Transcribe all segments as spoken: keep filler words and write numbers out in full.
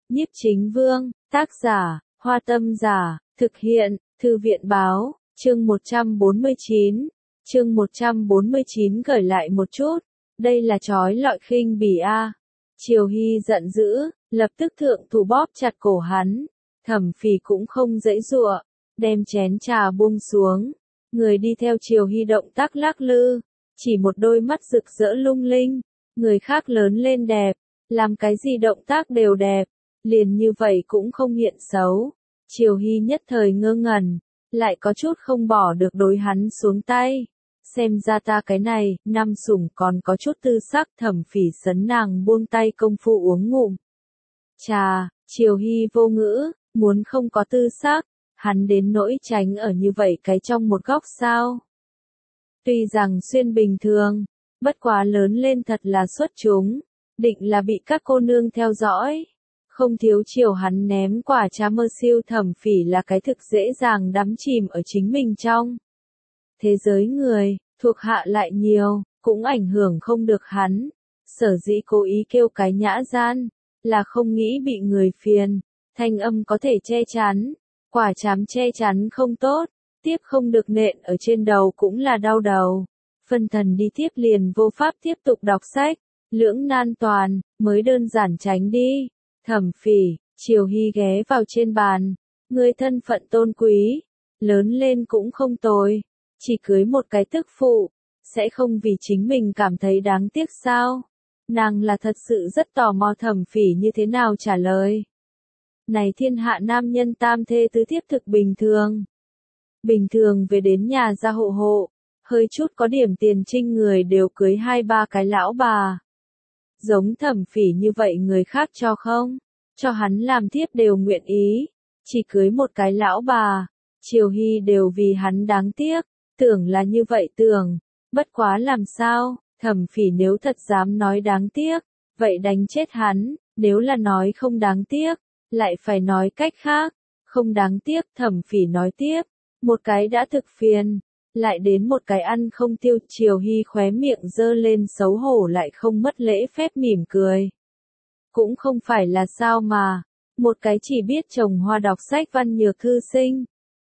Nhiếp Chính Vương, tác giả, Hoa Tâm Giả, thực hiện, Thư viện báo, chương một trăm bốn mươi chín. Chương một trăm bốn mươi chín gởi lại một chút, đây là trói lọi khinh bỉ a. Triều Hy giận dữ, lập tức thượng thủ bóp chặt cổ hắn, Thẩm Phỉ cũng không giãy giụa, đem chén trà buông xuống, người đi theo Triều Hy động tác lắc lư, chỉ một đôi mắt rực rỡ lung linh, người khác lớn lên đẹp, làm cái gì động tác đều đẹp, liền như vậy cũng không hiện xấu. Triều Hy nhất thời ngơ ngẩn, lại có chút không bỏ được đối hắn xuống tay. Xem ra ta cái này, năm sủng còn có chút tư sắc. Thẩm Phỉ sấn nàng buông tay công phu uống ngụm trà. Triều Hy vô ngữ, muốn không có tư sắc, hắn đến nỗi tránh ở như vậy cái trong một góc sao. Tuy rằng xuyên bình thường, bất quá lớn lên thật là xuất chúng, định là bị các cô nương theo dõi. Không thiếu chiều hắn ném quả trà mơ siêu. Thẩm Phỉ là cái thực dễ dàng đắm chìm ở chính mình trong thế giới người, thuộc hạ lại nhiều, cũng ảnh hưởng không được hắn. Sở dĩ cố ý kêu cái nhã gian, là không nghĩ bị người phiền. Thanh âm có thể che chắn, quả chám che chắn không tốt, tiếp không được nện ở trên đầu cũng là đau đầu. Phân thần đi tiếp liền vô pháp tiếp tục đọc sách, lưỡng nan toàn, mới đơn giản tránh đi. Thẩm Phỉ, Triều Hy ghé vào trên bàn, ngươi thân phận tôn quý, lớn lên cũng không tồi, chỉ cưới một cái tức phụ, sẽ không vì chính mình cảm thấy đáng tiếc sao? Nàng là thật sự rất tò mò Thẩm Phỉ như thế nào trả lời. Này thiên hạ nam nhân tam thê tứ thiếp thực bình thường. Bình thường về đến nhà ra hộ hộ, hơi chút có điểm tiền trinh người đều cưới hai ba cái lão bà. Giống Thẩm Phỉ như vậy người khác cho không? Cho hắn làm thiếp đều nguyện ý, chỉ cưới một cái lão bà, Triều Hy đều vì hắn đáng tiếc, tưởng là như vậy tưởng, bất quá làm sao, Thẩm Phỉ nếu thật dám nói đáng tiếc, vậy đánh chết hắn, nếu là nói không đáng tiếc, lại phải nói cách khác, không đáng tiếc. Thẩm Phỉ nói tiếp, một cái đã thực phiền, lại đến một cái ăn không tiêu. Triều Hy khóe miệng giơ lên xấu hổ lại không mất lễ phép mỉm cười. Cũng không phải là sao mà, một cái chỉ biết trồng hoa đọc sách văn nhược thư sinh,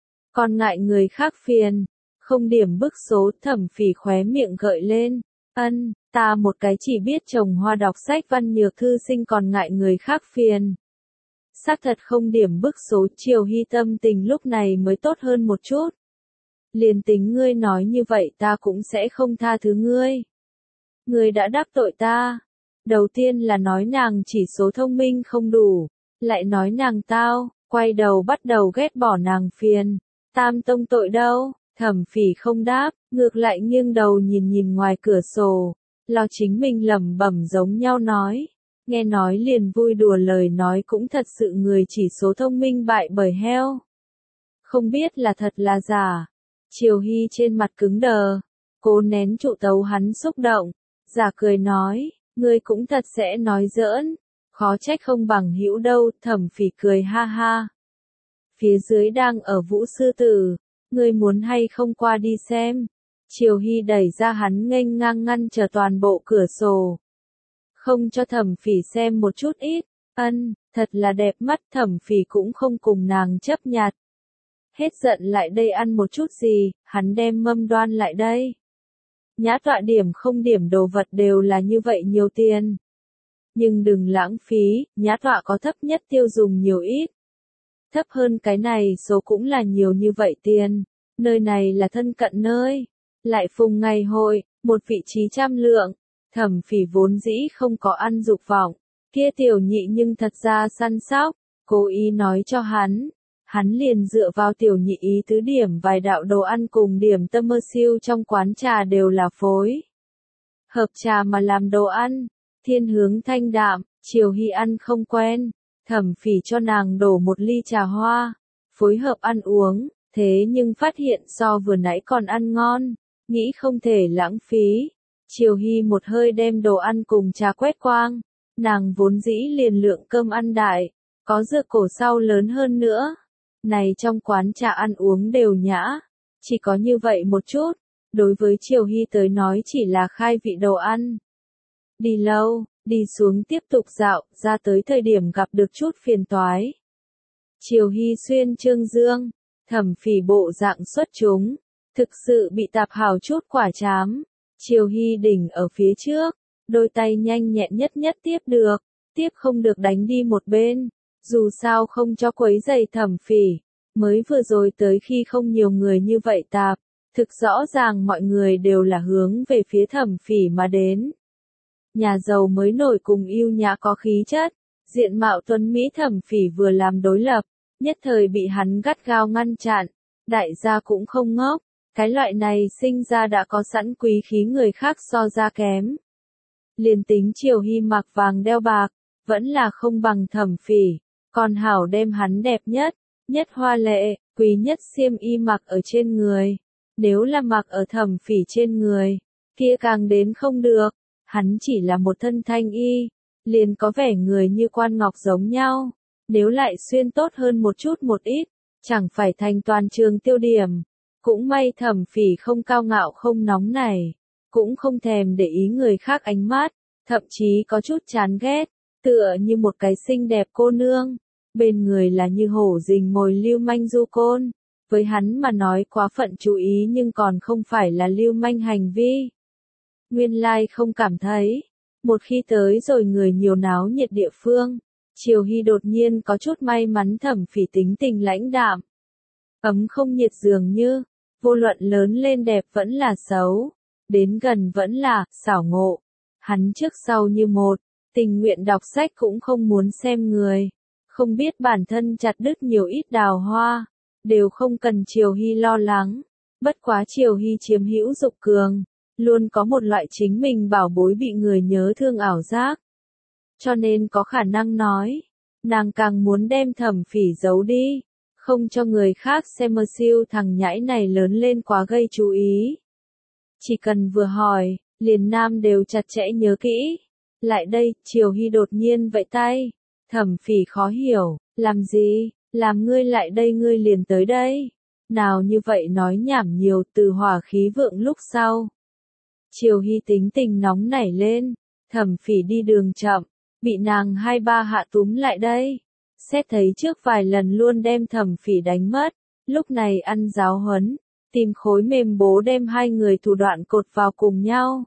còn ngại người khác phiền, không điểm bức số. Thẩm Phỉ khóe miệng gợi lên, ân, ta một cái chỉ biết trồng hoa đọc sách văn nhược thư sinh còn ngại người khác phiền. Xác thật không điểm bức số. Triều Hy tâm tình lúc này mới tốt hơn một chút. Liền tính ngươi nói như vậy ta cũng sẽ không tha thứ ngươi. Ngươi đã đắc tội ta. Đầu tiên là nói nàng chỉ số thông minh không đủ, lại nói nàng tao, quay đầu bắt đầu ghét bỏ nàng phiền. Tam tông tội đâu? Thẩm Phỉ không đáp, ngược lại nghiêng đầu nhìn nhìn ngoài cửa sổ, lo chính mình lẩm bẩm giống nhau nói. Nghe nói liền vui đùa lời nói cũng thật sự người chỉ số thông minh bại bởi heo. Không biết là thật là giả. Triều Hy trên mặt cứng đờ, cố nén trụ tấu hắn xúc động, giả cười nói, ngươi cũng thật sẽ nói giỡn, khó trách không bằng hữu đâu. Thẩm Phỉ cười ha ha. Phía dưới đang ở Vũ Sư Tử, ngươi muốn hay không qua đi xem? Triều Hy đẩy ra hắn nghênh ngang ngăn chờ toàn bộ cửa sổ. Không cho Thẩm Phỉ xem một chút ít, ân, thật là đẹp mắt. Thẩm Phỉ cũng không cùng nàng chấp nhặt. Hết giận lại đây ăn một chút gì, hắn đem mâm đoan lại đây. Nhã tọa điểm không điểm đồ vật đều là như vậy nhiều tiền. Nhưng đừng lãng phí, nhã tọa có thấp nhất tiêu dùng nhiều ít. Thấp hơn cái này số cũng là nhiều như vậy tiền. Nơi này là thân cận nơi. Lại phùng ngày hội, một vị trí trăm lượng. Thẩm Phỉ vốn dĩ không có ăn dục vọng. Kia tiểu nhị nhưng thật ra săn sóc, cố ý nói cho hắn. Hắn liền dựa vào tiểu nhị ý tứ điểm vài đạo đồ ăn cùng điểm tâm mơ siêu trong quán trà đều là phối hợp trà mà làm đồ ăn, thiên hướng thanh đạm. Triều Hy ăn không quen, Thẩm Phỉ cho nàng đổ một ly trà hoa, phối hợp ăn uống, thế nhưng phát hiện so vừa nãy còn ăn ngon, nghĩ không thể lãng phí. Triều Hy một hơi đem đồ ăn cùng trà quét quang, nàng vốn dĩ liền lượng cơm ăn đại, có dựa cổ sau lớn hơn nữa. Này trong quán trà ăn uống đều nhã, chỉ có như vậy một chút, đối với Triều Hy tới nói chỉ là khai vị đồ ăn. Đi lâu, đi xuống tiếp tục dạo, ra tới thời điểm gặp được chút phiền toái. Triều Hy xuyên trương dương, Thẩm Phỉ bộ dạng xuất chúng, thực sự bị tạp hào chút quả chám. Triều Hy đỉnh ở phía trước, đôi tay nhanh nhẹn nhất nhất tiếp được, tiếp không được đánh đi một bên, dù sao không cho quấy giày Thẩm Phỉ. Mới vừa rồi tới khi không nhiều người như vậy tạp, thực rõ ràng mọi người đều là hướng về phía Thẩm Phỉ mà đến. Nhà giàu mới nổi cùng yêu nhã có khí chất, diện mạo tuấn mỹ Thẩm Phỉ vừa làm đối lập, nhất thời bị hắn gắt gao ngăn chặn. Đại gia cũng không ngốc, cái loại này sinh ra đã có sẵn quý khí người khác so ra kém. Liền tính Triều Hy mặc vàng đeo bạc, vẫn là không bằng Thẩm Phỉ, còn hảo đem hắn đẹp nhất, nhất hoa lệ, quý nhất xiêm y mặc ở trên người. Nếu là mặc ở Thẩm Phỉ trên người, kia càng đến không được, hắn chỉ là một thân thanh y, liền có vẻ người như quan ngọc giống nhau. Nếu lại xuyên tốt hơn một chút một ít, chẳng phải thành toàn trường tiêu điểm. Cũng may Thẩm Phỉ không cao ngạo không nóng nảy, cũng không thèm để ý người khác ánh mắt, thậm chí có chút chán ghét, tựa như một cái xinh đẹp cô nương, bên người là như hổ rình mồi lưu manh du côn. Với hắn mà nói quá phận chú ý nhưng còn không phải là lưu manh hành vi. Nguyên lai like không cảm thấy, một khi tới rồi người nhiều náo nhiệt địa phương, Triều Hy đột nhiên có chút may mắn Thẩm Phỉ tính tình lãnh đạm, ấm không nhiệt dường như, vô luận lớn lên đẹp vẫn là xấu, đến gần vẫn là xảo ngộ. Hắn trước sau như một, tình nguyện đọc sách cũng không muốn xem người, không biết bản thân chặt đứt nhiều ít đào hoa, đều không cần Triều Hy lo lắng. Bất quá Triều Hy chiếm hữu dục cường, luôn có một loại chính mình bảo bối bị người nhớ thương ảo giác. Cho nên có khả năng nói, nàng càng muốn đem Thẩm Phỉ giấu đi, không cho người khác xem mơ siêu thằng nhãi này lớn lên quá gây chú ý. Chỉ cần vừa hỏi, liền nam đều chặt chẽ nhớ kỹ. Lại đây, Triều Hy đột nhiên vẫy tay. Thẩm Phỉ khó hiểu, làm gì, làm ngươi lại đây ngươi liền tới đây. Nào như vậy nói nhảm nhiều từ hỏa khí vượng lúc sau. Triều Hy tính tình nóng nảy lên, Thẩm Phỉ đi đường chậm, bị nàng hai ba hạ túm lại đây. Xét thấy trước vài lần luôn đem Thẩm Phỉ đánh mất, lúc này ăn giáo huấn, tìm khối mềm bố đem hai người thủ đoạn cột vào cùng nhau.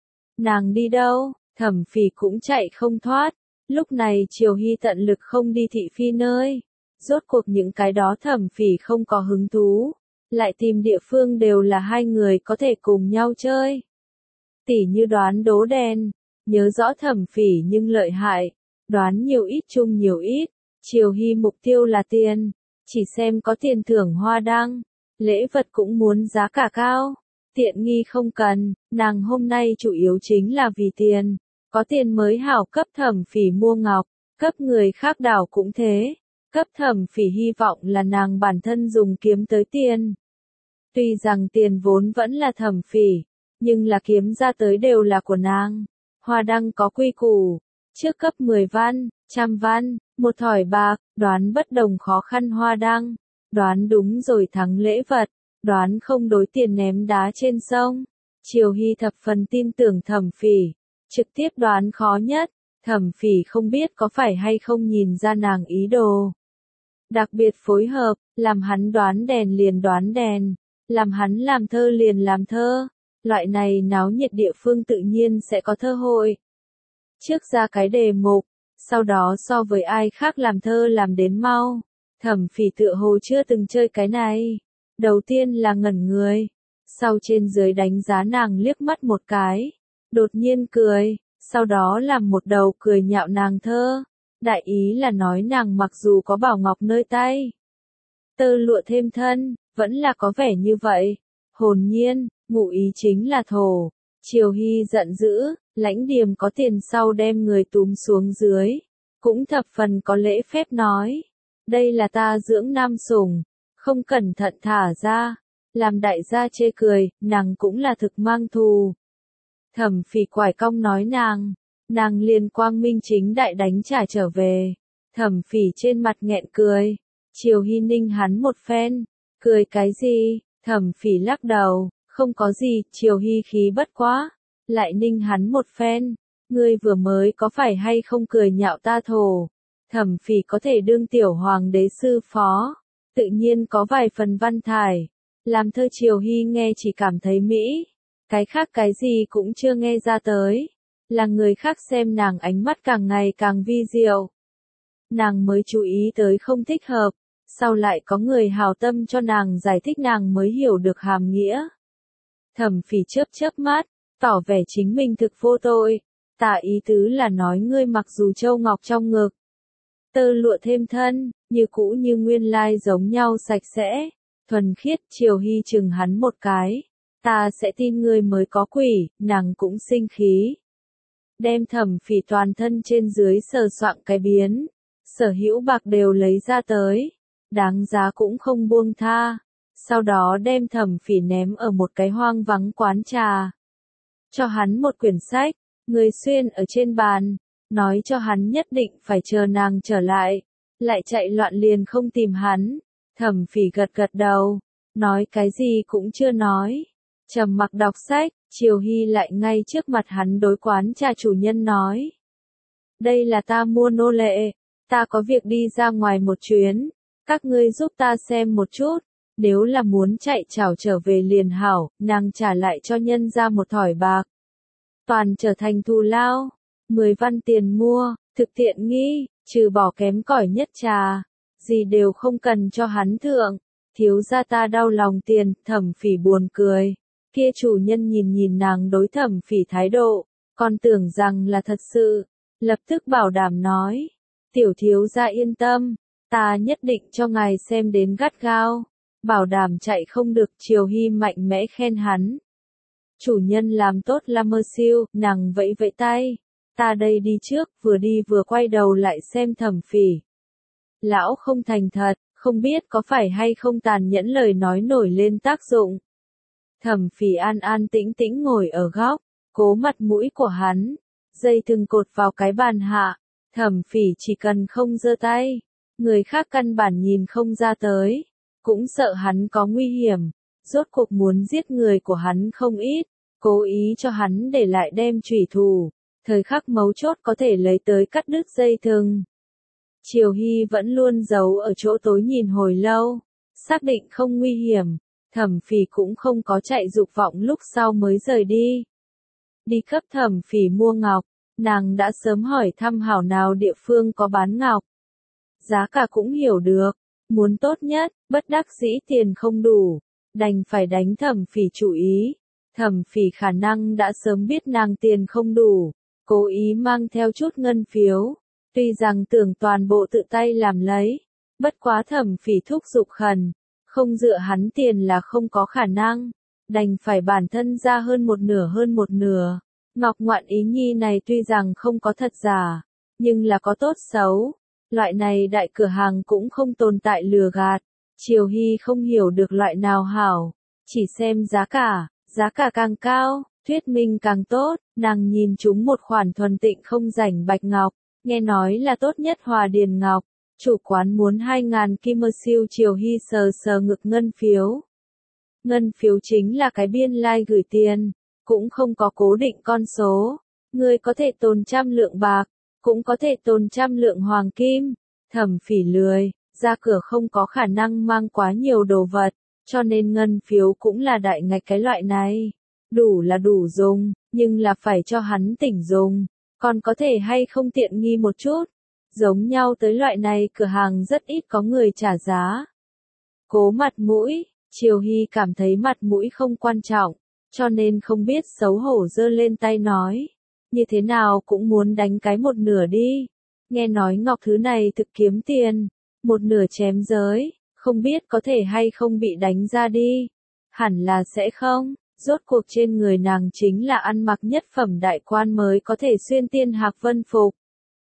Nàng đi đâu, Thẩm Phỉ cũng chạy không thoát, lúc này Triều Hy tận lực không đi thị phi nơi. Rốt cuộc những cái đó Thẩm Phỉ không có hứng thú, lại tìm địa phương đều là hai người có thể cùng nhau chơi. Tỉ như đoán đố đen, nhớ rõ Thẩm Phỉ nhưng lợi hại, đoán nhiều ít chung nhiều ít. Triều Hy mục tiêu là tiền, chỉ xem có tiền thưởng hoa đăng, lễ vật cũng muốn giá cả cao, tiện nghi không cần, nàng hôm nay chủ yếu chính là vì tiền, có tiền mới hảo cấp Thẩm Phỉ mua ngọc, cấp người khác đảo cũng thế, cấp Thẩm Phỉ hy vọng là nàng bản thân dùng kiếm tới tiền. Tuy rằng tiền vốn vẫn là Thẩm Phỉ, nhưng là kiếm ra tới đều là của nàng, hoa đăng có quy củ, trước cấp mười văn, trăm văn, một thỏi bạc, đoán bất đồng khó khăn hoa đăng, đoán đúng rồi thắng lễ vật, đoán không đối tiền ném đá trên sông. Triều Hy thập phần tin tưởng Thẩm Phỉ, trực tiếp đoán khó nhất, Thẩm Phỉ không biết có phải hay không nhìn ra nàng ý đồ. Đặc biệt phối hợp, làm hắn đoán đèn liền đoán đèn, làm hắn làm thơ liền làm thơ, loại này náo nhiệt địa phương tự nhiên sẽ có thơ hội. Trước ra cái đề mục, sau đó so với ai khác làm thơ làm đến mau. Thẩm Phỉ tựa hồ chưa từng chơi cái này. Đầu tiên là ngẩn người, sau trên dưới đánh giá nàng liếc mắt một cái, đột nhiên cười, sau đó làm một đầu cười nhạo nàng thơ. Đại ý là nói nàng mặc dù có bảo ngọc nơi tay, tơ lụa thêm thân, vẫn là có vẻ như vậy. Hồn nhiên, ngụ ý chính là thổ. Triều Hy giận dữ, lãnh điềm có tiền sau đem người túm xuống dưới, cũng thập phần có lễ phép nói, đây là ta dưỡng nam sủng, không cẩn thận thả ra, làm đại gia chê cười, nàng cũng là thực mang thù. Thẩm Phỉ quải cong nói nàng, nàng liền quang minh chính đại đánh trả trở về. Thẩm Phỉ trên mặt nghẹn cười, Triều Hy ninh hắn một phen, cười cái gì, Thẩm Phỉ lắc đầu, không có gì, Triều Hy khí bất quá, lại ninh hắn một phen, Ngươi vừa mới có phải hay không cười nhạo ta thổ, Thẩm Phỉ có thể đương tiểu hoàng đế sư phó, tự nhiên có vài phần văn thải, làm thơ Triều Hy nghe chỉ cảm thấy mỹ, cái khác cái gì cũng chưa nghe ra tới, là người khác xem nàng ánh mắt càng ngày càng vi diệu. Nàng mới chú ý tới không thích hợp, sau lại có người hào tâm cho nàng giải thích nàng mới hiểu được hàm nghĩa. Thẩm Phỉ chớp chớp mắt, tỏ vẻ chính mình thực vô tội, tả ý tứ là nói ngươi mặc dù châu ngọc trong ngực, tơ lụa thêm thân, như cũ như nguyên lai giống nhau sạch sẽ, thuần khiết. Triều Hy chừng hắn một cái, ta sẽ tin ngươi mới có quỷ, nàng cũng sinh khí. Đem Thẩm Phỉ toàn thân trên dưới sờ soạng cái biến, sở hữu bạc đều lấy ra tới, đáng giá cũng không buông tha, sau đó đem Thẩm Phỉ ném ở một cái hoang vắng quán trà. Cho hắn một quyển sách, người xuyên ở trên bàn, nói cho hắn nhất định phải chờ nàng trở lại, lại chạy loạn liền không tìm hắn. Thẩm Phỉ gật gật đầu, nói cái gì cũng chưa nói, trầm mặc đọc sách. Triều Hy lại ngay trước mặt hắn đối quán trà chủ nhân nói, đây là ta mua nô lệ, ta có việc đi ra ngoài một chuyến, các ngươi giúp ta xem một chút, nếu là muốn chạy chảo trở về liền hảo. Nàng trả lại cho nhân ra một thỏi bạc, toàn trở thành thù lao, mười văn tiền mua, thực tiện nghi, trừ bỏ kém cỏi nhất trà, gì đều không cần cho hắn thượng. Thiếu gia ta đau lòng tiền. Thẩm Phỉ buồn cười, kia chủ nhân nhìn nhìn nàng đối Thẩm Phỉ thái độ, còn tưởng rằng là thật sự, lập tức bảo đảm nói, tiểu thiếu gia yên tâm, ta nhất định cho ngài xem đến gắt gao, bảo đảm chạy không được. Triều Hy mạnh mẽ khen hắn, chủ nhân làm tốt là mơ siêu. Nàng vẫy vẫy tay, ta đây đi trước, vừa đi vừa quay đầu lại xem Thẩm Phỉ. Lão không thành thật, không biết có phải hay không tàn nhẫn lời nói nổi lên tác dụng. Thẩm Phỉ an an tĩnh tĩnh ngồi ở góc, cố mặt mũi của hắn, dây thừng cột vào cái bàn hạ. Thẩm Phỉ chỉ cần không giơ tay, người khác căn bản nhìn không ra tới, cũng sợ hắn có nguy hiểm, rốt cuộc muốn giết người của hắn không ít, cố ý cho hắn để lại đem chủy thủ, thời khắc mấu chốt có thể lấy tới cắt đứt dây thừng. Triều Hy vẫn luôn giấu ở chỗ tối nhìn hồi lâu, xác định không nguy hiểm, Thẩm Phỉ cũng không có chạy dục vọng, lúc sau mới rời đi. Đi cấp Thẩm Phỉ mua ngọc, nàng đã sớm hỏi thăm hảo nào địa phương có bán ngọc. Giá cả cũng hiểu được, muốn tốt nhất, bất đắc dĩ tiền không đủ, đành phải đánh Thẩm Phỉ chủ ý. Thẩm Phỉ khả năng đã sớm biết nàng tiền không đủ, cố ý mang theo chút ngân phiếu, tuy rằng tưởng toàn bộ tự tay làm lấy, bất quá Thẩm Phỉ thúc giục khẩn, không dựa hắn tiền là không có khả năng, đành phải bản thân ra hơn một nửa hơn một nửa. Ngọc ngoạn ý nhi này tuy rằng không có thật giả, nhưng là có tốt xấu, loại này đại cửa hàng cũng không tồn tại lừa gạt. Triều Hy không hiểu được loại nào hảo, chỉ xem giá cả, giá cả càng cao, thuyết minh càng tốt. Nàng nhìn chúng một khoản thuần tịnh không rảnh bạch ngọc, nghe nói là tốt nhất Hòa Điền ngọc, chủ quán muốn hai ngàn kim mơ siêu. Triều Hy sờ sờ ngực ngân phiếu. Ngân phiếu chính là cái biên lai like gửi tiền, cũng không có cố định con số, người có thể tồn trăm lượng bạc, cũng có thể tồn trăm lượng hoàng kim. Thẩm Phỉ lười, ra cửa không có khả năng mang quá nhiều đồ vật, cho nên ngân phiếu cũng là đại ngạch cái loại này. Đủ là đủ dùng, nhưng là phải cho hắn tỉnh dùng, còn có thể hay không tiện nghi một chút. Giống nhau tới loại này cửa hàng rất ít có người trả giá. Cố mặt mũi, Triều Hy cảm thấy mặt mũi không quan trọng, cho nên không biết xấu hổ giơ lên tay nói, như thế nào cũng muốn đánh cái một nửa đi. Nghe nói ngọc thứ này thực kiếm tiền, một nửa chém giới, không biết có thể hay không bị đánh ra đi. Hẳn là sẽ không, rốt cuộc trên người nàng chính là ăn mặc nhất phẩm đại quan mới có thể xuyên tiên hạc vân phục,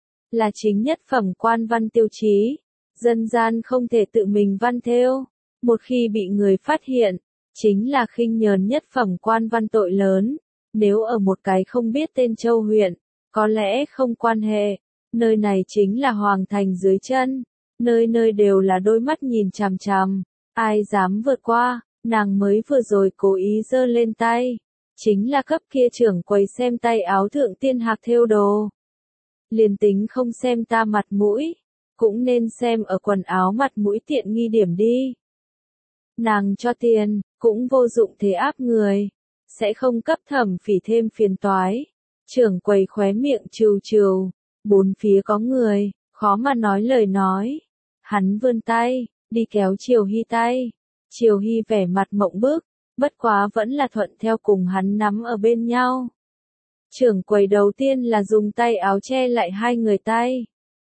là chính nhất phẩm quan văn tiêu chí, dân gian không thể tự mình văn thêu, một khi bị người phát hiện, chính là khinh nhờn nhất phẩm quan văn tội lớn. Nếu ở một cái không biết tên châu huyện, có lẽ không quan hệ, nơi này chính là hoàng thành dưới chân, nơi nơi đều là đôi mắt nhìn chằm chằm, ai dám vượt qua. Nàng mới vừa rồi cố ý giơ lên tay, chính là cấp kia trưởng quầy xem tay áo thượng tiên hạc thêu đồ. Liền tính không xem ta mặt mũi, cũng nên xem ở quần áo mặt mũi tiện nghi điểm đi. Nàng cho tiền, cũng vô dụng thế áp người, sẽ không cấp Thẩm Phỉ thêm phiền toái. Trưởng quầy khóe miệng trừ trừ, bốn phía có người, khó mà nói lời nói. Hắn vươn tay, đi kéo Triều Hy tay. Triều Hy vẻ mặt mộng bức, bất quá vẫn là thuận theo cùng hắn nắm ở bên nhau. Trưởng quầy đầu tiên là dùng tay áo che lại hai người tay.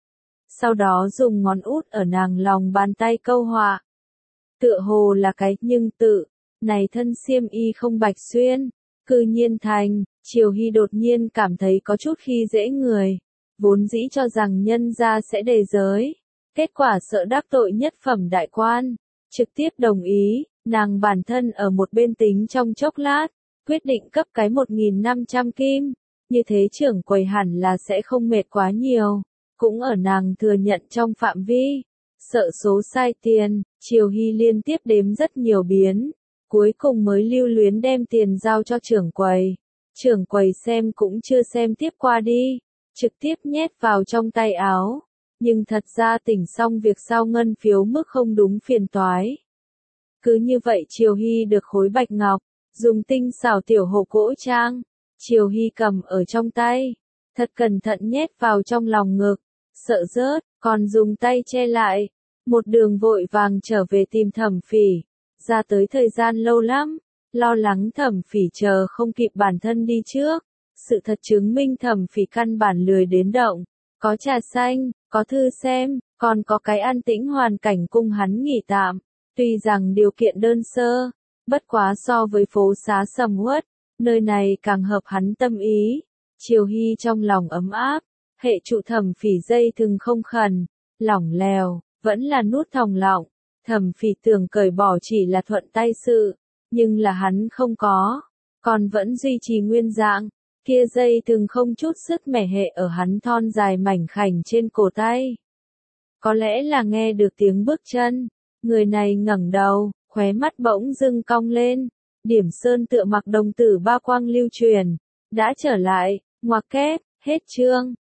Sau đó dùng ngón út ở nàng lòng bàn tay câu họa. Tựa hồ là cái nhưng tự, này thân xiêm y không bạch xuyên, cư nhiên thành, Triều Hy đột nhiên cảm thấy có chút khi dễ người, vốn dĩ cho rằng nhân gia sẽ đề giới, kết quả sợ đắc tội nhất phẩm đại quan, trực tiếp đồng ý, nàng bản thân ở một bên tính trong chốc lát, quyết định cấp cái một nghìn năm trăm kim, như thế trưởng quầy hẳn là sẽ không mệt quá nhiều, cũng ở nàng thừa nhận trong phạm vi. Sợ số sai tiền, Triều Hy liên tiếp đếm rất nhiều biến, cuối cùng mới lưu luyến đem tiền giao cho trưởng quầy. Trưởng quầy xem cũng chưa xem tiếp qua đi, trực tiếp nhét vào trong tay áo. Nhưng thật ra tỉnh xong việc sao ngân phiếu mức không đúng phiền toái. Cứ như vậy Triều Hy được khối bạch ngọc, dùng tinh xảo tiểu hộp gỗ trang. Triều Hy cầm ở trong tay, thật cẩn thận nhét vào trong lòng ngực, sợ rớt, còn dùng tay che lại. Một đường vội vàng trở về tìm Thẩm Phỉ, ra tới thời gian lâu lắm, lo lắng Thẩm Phỉ chờ không kịp bản thân đi trước. Sự thật chứng minh Thẩm Phỉ căn bản lười đến động, có trà xanh, có thư xem, còn có cái an tĩnh hoàn cảnh cung hắn nghỉ tạm. Tuy rằng điều kiện đơn sơ, bất quá so với phố xá sầm uất, nơi này càng hợp hắn tâm ý. Triều Hy trong lòng ấm áp, hệ trụ Thẩm Phỉ dây thừng không khẩn, lỏng lèo. Vẫn là nút thòng lọng, Thẩm Phỉ tưởng cởi bỏ chỉ là thuận tay sự, nhưng là hắn không có, còn vẫn duy trì nguyên dạng, kia dây thừng không chút sức mẻ hệ ở hắn thon dài mảnh khảnh trên cổ tay. Có lẽ là nghe được tiếng bước chân, người này ngẩng đầu, khóe mắt bỗng dưng cong lên, Điểm Sơn tựa mặc đồng tử ba quang lưu truyền, đã trở lại, ngoặc kép, hết chương.